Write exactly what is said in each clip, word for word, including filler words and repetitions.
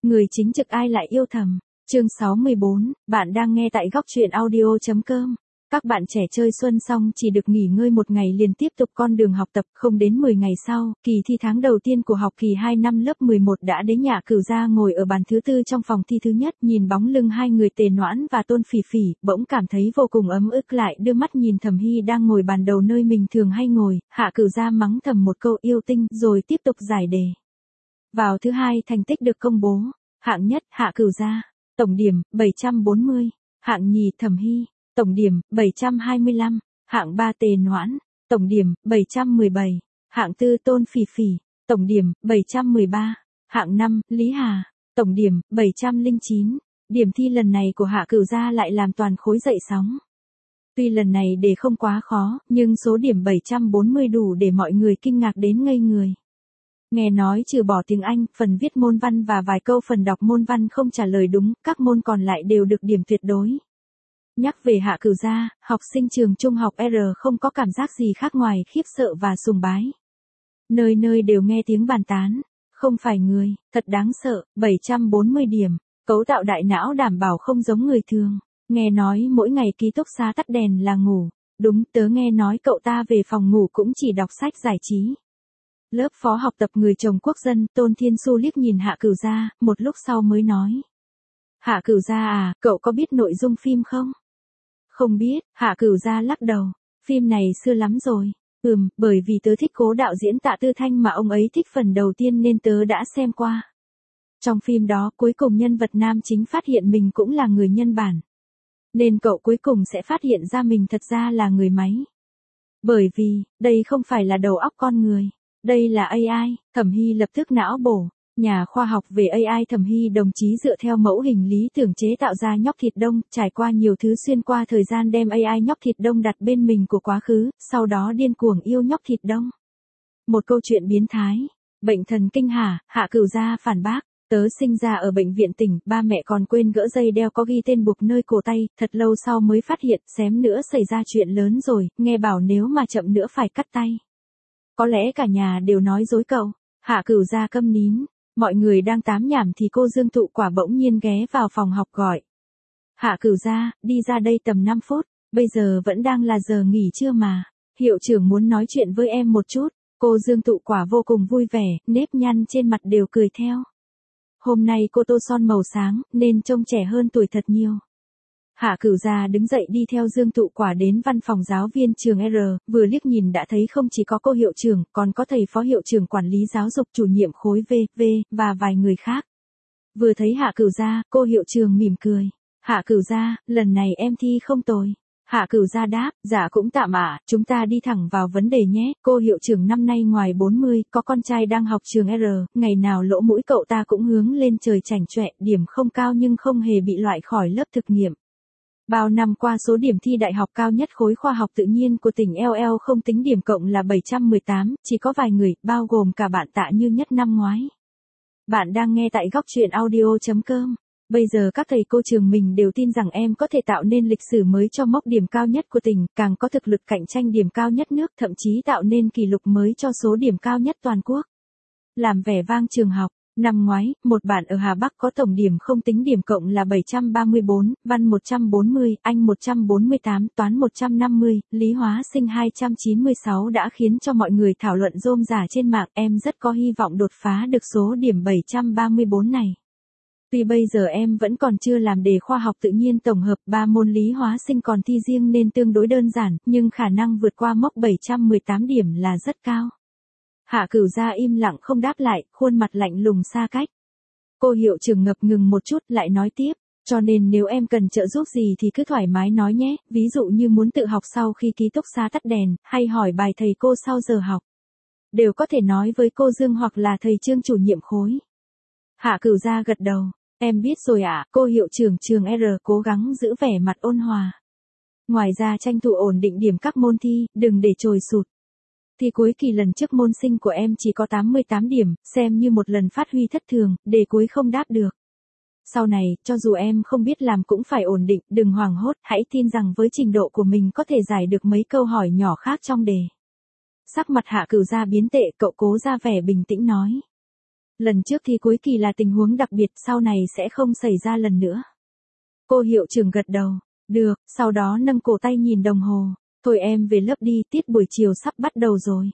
Người chính trực ai lại yêu thầm. Chương sáu mươi bốn, bạn đang nghe tại góc truyện audio.com. Các bạn trẻ chơi xuân xong chỉ được nghỉ ngơi một ngày liền tiếp tục con đường học tập, không đến mười ngày sau, kỳ thi tháng đầu tiên của học kỳ hai năm lớp mười một đã đến. Nhã Cửu Gia ngồi ở bàn thứ tư trong phòng thi thứ nhất, nhìn bóng lưng hai người Tề Noãn và Tôn Phỉ Phỉ, bỗng cảm thấy vô cùng ấm ức, lại đưa mắt nhìn Thẩm Hy đang ngồi bàn đầu nơi mình thường hay ngồi. Hạ Cửu Gia mắng thầm một câu yêu tinh, rồi tiếp tục giải đề. Vào thứ hai thành tích được công bố. Hạng nhất Hạ Cửu Gia, tổng điểm bảy trăm bốn mươi. Hạng nhì Thẩm Hy, tổng điểm bảy trăm hai mươi lăm. Hạng ba Tề Noãn, tổng điểm bảy trăm mười bảy. Hạng tư Tôn Phỉ Phỉ, tổng điểm bảy trăm mười ba. Hạng năm Lý Hà, tổng điểm bảy trăm lẻ chín. Điểm thi lần này của Hạ Cửu Gia lại làm toàn khối dậy sóng. Tuy lần này đề không quá khó, nhưng số điểm bảy trăm bốn mươi đủ để mọi người kinh ngạc đến ngây người. Nghe nói trừ bỏ tiếng Anh, phần viết môn văn và vài câu phần đọc môn văn không trả lời đúng, các môn còn lại đều được điểm tuyệt đối. Nhắc về Hạ Cửu Gia, học sinh trường trung học R không có cảm giác gì khác ngoài khiếp sợ và sùng bái. Nơi nơi đều nghe tiếng bàn tán. Không phải người, thật đáng sợ, bảy trăm bốn mươi điểm. Cấu tạo đại não đảm bảo không giống người thường. Nghe nói mỗi ngày ký túc xá tắt đèn là ngủ. Đúng, tớ nghe nói cậu ta về phòng ngủ cũng chỉ đọc sách giải trí. Lớp phó học tập người chồng quốc dân, Tôn Thiên Xu liếc nhìn Hạ Cửu Gia, một lúc sau mới nói. Hạ Cửu Gia à, cậu có biết nội dung phim không? Không biết, Hạ Cửu Gia lắc đầu. Phim này xưa lắm rồi. Ừm, bởi vì tớ thích cố đạo diễn Tạ Tư Thanh mà ông ấy thích phần đầu tiên nên tớ đã xem qua. Trong phim đó, cuối cùng nhân vật nam chính phát hiện mình cũng là người nhân bản. Nên cậu cuối cùng sẽ phát hiện ra mình thật ra là người máy. Bởi vì, đây không phải là đầu óc con người. Đây là a i. Thẩm Hy lập tức não bổ. Nhà khoa học về a i Thẩm Hy đồng chí dựa theo mẫu hình lý tưởng chế tạo ra nhóc thịt đông, trải qua nhiều thứ xuyên qua thời gian đem a i nhóc thịt đông đặt bên mình của quá khứ, sau đó điên cuồng yêu nhóc thịt đông. Một câu chuyện biến thái. Bệnh thần kinh hả? Hạ Cửu Gia phản bác. Tớ sinh ra ở bệnh viện tỉnh, ba mẹ còn quên gỡ dây đeo có ghi tên buộc nơi cổ tay, thật lâu sau mới phát hiện, xém nữa xảy ra chuyện lớn rồi, nghe bảo nếu mà chậm nữa phải cắt tay. Có lẽ cả nhà đều nói dối cậu. Hạ Cửu Gia câm nín. Mọi người đang tám nhảm thì cô Dương Tụ Quả bỗng nhiên ghé vào phòng học gọi. Hạ Cửu Gia, đi ra đây tầm năm phút, bây giờ vẫn đang là giờ nghỉ trưa mà. Hiệu trưởng muốn nói chuyện với em một chút. Cô Dương Tụ Quả vô cùng vui vẻ, nếp nhăn trên mặt đều cười theo. Hôm nay cô tô son màu sáng, nên trông trẻ hơn tuổi thật nhiều. Hạ Cửu Gia đứng dậy đi theo Dương Tụ Quả đến văn phòng giáo viên trường R, vừa liếc nhìn đã thấy không chỉ có cô hiệu trưởng, còn có thầy phó hiệu trưởng quản lý giáo dục chủ nhiệm khối V, V, và vài người khác. Vừa thấy Hạ Cửu Gia, cô hiệu trưởng mỉm cười. Hạ Cửu Gia, lần này em thi không tồi. Hạ Cửu Gia đáp, dạ cũng tạm ạ, chúng ta đi thẳng vào vấn đề nhé. Cô hiệu trưởng năm nay ngoài bốn mươi, có con trai đang học trường R, ngày nào lỗ mũi cậu ta cũng hướng lên trời chảnh chọe, điểm không cao nhưng không hề bị loại khỏi lớp thực nghiệm. Bao năm qua số điểm thi đại học cao nhất khối khoa học tự nhiên của tỉnh L L không tính điểm cộng là bảy trăm mười tám, chỉ có vài người, bao gồm cả bạn Tạ Như Nhất năm ngoái. Bạn đang nghe tại góc truyện audio.com. Bây giờ các thầy cô trường mình đều tin rằng em có thể tạo nên lịch sử mới cho mốc điểm cao nhất của tỉnh, càng có thực lực cạnh tranh điểm cao nhất nước, thậm chí tạo nên kỷ lục mới cho số điểm cao nhất toàn quốc. Làm vẻ vang trường học. Năm ngoái, một bạn ở Hà Bắc có tổng điểm không tính điểm cộng là bảy trăm ba mươi bốn, văn một trăm bốn mươi, Anh một trăm bốn mươi tám, toán một trăm năm mươi, lý hóa sinh hai trăm chín mươi sáu đã khiến cho mọi người thảo luận rôm rả trên mạng. Em rất có hy vọng đột phá được số điểm bảy trăm ba mươi bốn này. Tuy bây giờ em vẫn còn chưa làm đề khoa học tự nhiên tổng hợp, ba môn lý hóa sinh còn thi riêng nên tương đối đơn giản, nhưng khả năng vượt qua mốc bảy trăm mười tám điểm là rất cao. Hạ Cửu Gia im lặng không đáp lại, khuôn mặt lạnh lùng xa cách. Cô hiệu trưởng ngập ngừng một chút, lại nói tiếp, cho nên nếu em cần trợ giúp gì thì cứ thoải mái nói nhé, ví dụ như muốn tự học sau khi ký túc xá tắt đèn, hay hỏi bài thầy cô sau giờ học. Đều có thể nói với cô Dương hoặc là thầy Trương chủ nhiệm khối. Hạ Cửu Gia gật đầu, em biết rồi ạ, cô hiệu trưởng trường R cố gắng giữ vẻ mặt ôn hòa. Ngoài ra tranh thủ ổn định điểm các môn thi, đừng để trồi sụt. Thi cuối kỳ lần trước môn sinh của em chỉ có tám mươi tám điểm, xem như một lần phát huy thất thường, đề cuối không đáp được. Sau này, cho dù em không biết làm cũng phải ổn định, đừng hoảng hốt, hãy tin rằng với trình độ của mình có thể giải được mấy câu hỏi nhỏ khác trong đề. Sắc mặt Hạ Cửu Gia biến tệ, cậu cố ra vẻ bình tĩnh nói. Lần trước thi cuối kỳ là tình huống đặc biệt, sau này sẽ không xảy ra lần nữa. Cô hiệu trưởng gật đầu. Được, sau đó nâng cổ tay nhìn đồng hồ. Thôi em về lớp đi, tiết buổi chiều sắp bắt đầu rồi.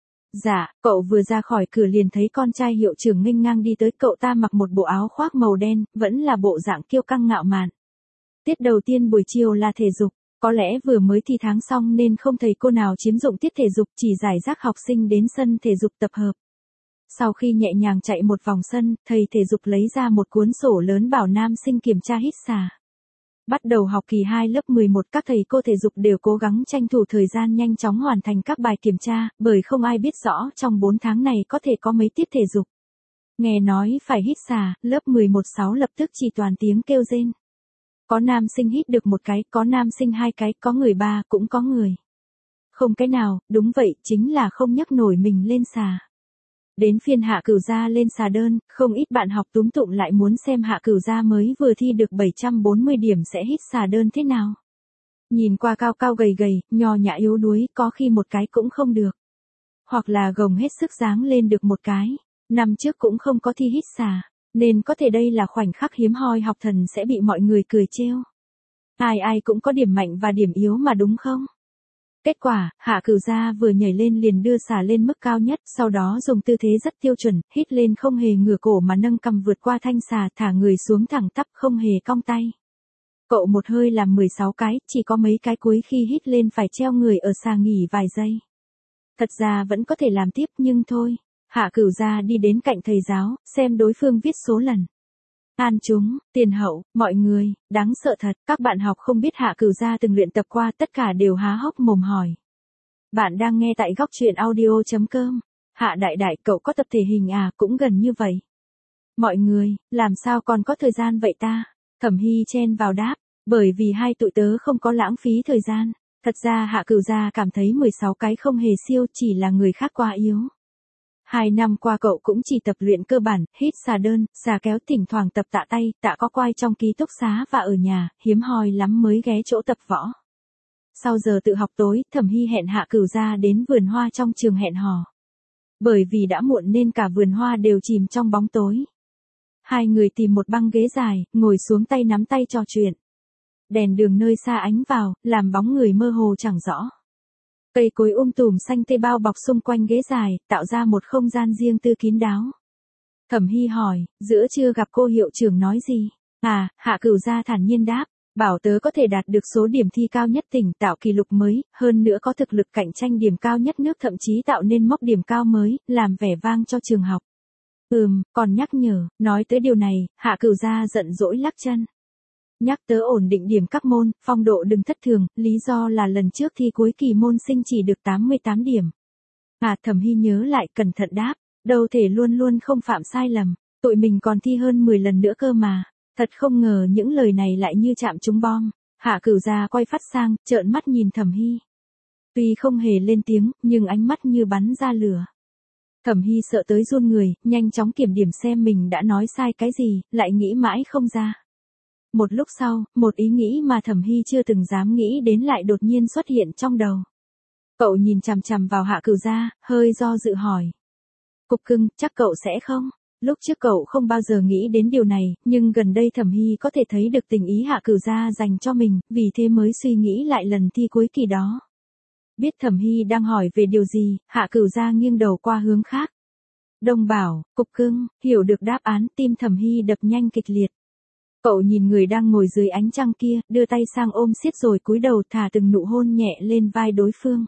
Dạ, cậu vừa ra khỏi cửa liền thấy con trai hiệu trưởng nghênh ngang đi tới, cậu ta mặc một bộ áo khoác màu đen, vẫn là bộ dạng kiêu căng ngạo mạn. Tiết đầu tiên buổi chiều là thể dục, có lẽ vừa mới thi tháng xong nên không thầy cô nào chiếm dụng tiết thể dục, chỉ giải rác học sinh đến sân thể dục tập hợp. Sau khi nhẹ nhàng chạy một vòng sân, thầy thể dục lấy ra một cuốn sổ lớn bảo nam sinh kiểm tra hít xả. Bắt đầu học kỳ hai lớp mười một, các thầy cô thể dục đều cố gắng tranh thủ thời gian nhanh chóng hoàn thành các bài kiểm tra, bởi không ai biết rõ trong bốn tháng này có thể có mấy tiết thể dục. Nghe nói phải hít xả, lớp mười một sáu lập tức chỉ toàn tiếng kêu rên. Có nam sinh hít được một cái, có nam sinh hai cái, có người ba, cũng có người không cái nào, đúng vậy, chính là không nhấc nổi mình lên xà. Đến phiên Hạ Cửu Gia lên xà đơn, không ít bạn học túm tụm lại muốn xem Hạ Cửu Gia mới vừa thi được bảy trăm bốn mươi điểm sẽ hít xà đơn thế nào. Nhìn qua cao cao gầy gầy, nho nhã yếu đuối, có khi một cái cũng không được. Hoặc là gồng hết sức dáng lên được một cái. Năm trước cũng không có thi hít xà, nên có thể đây là khoảnh khắc hiếm hoi học thần sẽ bị mọi người cười trêu. Ai ai cũng có điểm mạnh và điểm yếu mà đúng không? Kết quả, Hạ Cửu Gia vừa nhảy lên liền đưa xà lên mức cao nhất, sau đó dùng tư thế rất tiêu chuẩn, hít lên không hề ngửa cổ mà nâng cằm vượt qua thanh xà, thả người xuống thẳng tắp không hề cong tay. Cậu một hơi làm mười sáu cái, chỉ có mấy cái cuối khi hít lên phải treo người ở xà nghỉ vài giây. Thật ra vẫn có thể làm tiếp nhưng thôi. Hạ Cửu Gia đi đến cạnh thầy giáo, xem đối phương viết số lần. An chúng, tiền hậu, mọi người, đáng sợ thật, các bạn học không biết Hạ Cửu Gia từng luyện tập qua, tất cả đều há hốc mồm hỏi. Bạn đang nghe tại góc truyện audio.com. Hạ đại đại, cậu có tập thể hình à, cũng gần như vậy. Mọi người, làm sao còn có thời gian vậy ta? Thẩm Hy chen vào đáp, bởi vì hai tụi tớ không có lãng phí thời gian. Thật ra Hạ Cửu Gia cảm thấy mười sáu cái không hề siêu, chỉ là người khác quá yếu. Hai năm qua cậu cũng chỉ tập luyện cơ bản, hít xà đơn, xà kéo, thỉnh thoảng tập tạ tay, tạ có quai trong ký túc xá và ở nhà, hiếm hoi lắm mới ghé chỗ tập võ. Sau giờ tự học tối, Thẩm Hy hẹn Hạ Cửu Gia đến vườn hoa trong trường hẹn hò. Bởi vì đã muộn nên cả vườn hoa đều chìm trong bóng tối. Hai người tìm một băng ghế dài, ngồi xuống tay nắm tay trò chuyện. Đèn đường nơi xa ánh vào, làm bóng người mơ hồ chẳng rõ. Cây cối um tùm xanh tươi bao bọc xung quanh ghế dài, tạo ra một không gian riêng tư kín đáo. Thẩm Hy hỏi, giữa trưa gặp cô hiệu trưởng nói gì? À, Hạ Cửu Gia thản nhiên đáp, bảo tớ có thể đạt được số điểm thi cao nhất tỉnh, tạo kỷ lục mới, hơn nữa có thực lực cạnh tranh điểm cao nhất nước, thậm chí tạo nên mốc điểm cao mới, làm vẻ vang cho trường học. Ừm, còn nhắc nhở, nói tới điều này, Hạ Cửu Gia giận dỗi lắc chân. Nhắc tớ ổn định điểm các môn, phong độ đừng thất thường, lý do là lần trước thi cuối kỳ môn sinh chỉ được tám mươi tám điểm. À, Thẩm Hy nhớ lại, cẩn thận đáp, đâu thể luôn luôn không phạm sai lầm, tụi mình còn thi hơn mười lần nữa cơ mà. Thật không ngờ những lời này lại như chạm trúng bom. Hạ Cửu Gia quay phát sang, trợn mắt nhìn Thẩm Hy. Tuy không hề lên tiếng, nhưng ánh mắt như bắn ra lửa. Thẩm Hy sợ tới run người, nhanh chóng kiểm điểm xem mình đã nói sai cái gì, lại nghĩ mãi không ra. Một lúc sau, một ý nghĩ mà Thẩm Hy chưa từng dám nghĩ đến lại đột nhiên xuất hiện trong đầu. Cậu nhìn chằm chằm vào Hạ Cửu Gia, hơi do dự hỏi. Cục cưng, chắc cậu sẽ không? Lúc trước cậu không bao giờ nghĩ đến điều này, nhưng gần đây Thẩm Hy có thể thấy được tình ý Hạ Cửu Gia dành cho mình, vì thế mới suy nghĩ lại lần thi cuối kỳ đó. Biết Thẩm Hy đang hỏi về điều gì, Hạ Cửu Gia nghiêng đầu qua hướng khác. Đông bảo, cục cưng, hiểu được đáp án, tim Thẩm Hy đập nhanh kịch liệt. Cậu nhìn người đang ngồi dưới ánh trăng kia, đưa tay sang ôm siết rồi cúi đầu thả từng nụ hôn nhẹ lên vai đối phương.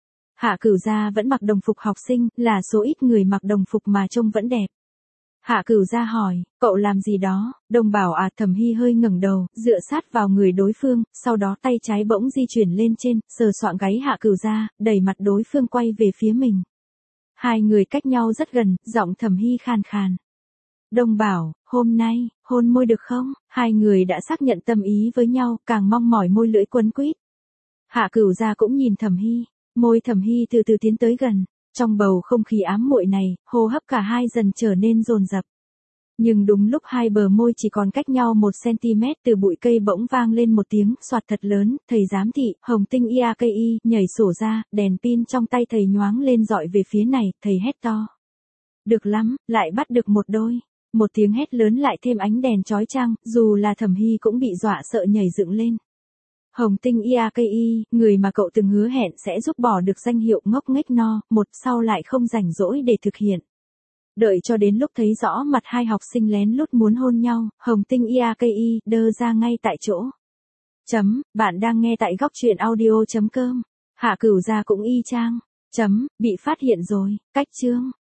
Hạ Cửu Gia vẫn mặc đồng phục học sinh, là số ít người mặc đồng phục mà trông vẫn đẹp. Hạ Cửu Gia hỏi, cậu làm gì đó? Đồng bảo à, Thẩm Hy hơi ngẩng đầu, dựa sát vào người đối phương, sau đó tay trái bỗng di chuyển lên trên, sờ soạng gáy Hạ Cửu Gia, đẩy mặt đối phương quay về phía mình. Hai người cách nhau rất gần, giọng Thẩm Hy khàn khàn. Đồng bảo, hôm nay, hôn môi được không? Hai người đã xác nhận tâm ý với nhau, càng mong mỏi môi lưỡi quấn quýt. Hạ Cửu Gia cũng nhìn Thẩm Hy, môi Thẩm Hy từ từ tiến tới gần. Trong bầu không khí ám muội này, hô hấp cả hai dần trở nên dồn dập. Nhưng đúng lúc hai bờ môi chỉ còn cách nhau một xăng-ti-mét từ bụi cây bỗng vang lên một tiếng soạt thật lớn, thầy giám thị, Hồng Tinh i a ca i, nhảy sổ ra, đèn pin trong tay thầy nhoáng lên dọi về phía này, thầy hét to. Được lắm, lại bắt được một đôi. Một tiếng hét lớn lại thêm ánh đèn chói chang, dù là Thẩm Hy cũng bị dọa sợ nhảy dựng lên. Hồng Tinh i a ca i, người mà cậu từng hứa hẹn sẽ giúp bỏ được danh hiệu ngốc nghếch no, một sau lại không rảnh rỗi để thực hiện. Đợi cho đến lúc thấy rõ mặt hai học sinh lén lút muốn hôn nhau, Hồng Tinh i a ca i đơ ra ngay tại chỗ. Chấm, bạn đang nghe tại góc truyện audio chấm com. Hạ Cửu gia cũng y chang. Chấm, bị phát hiện rồi, cách chương.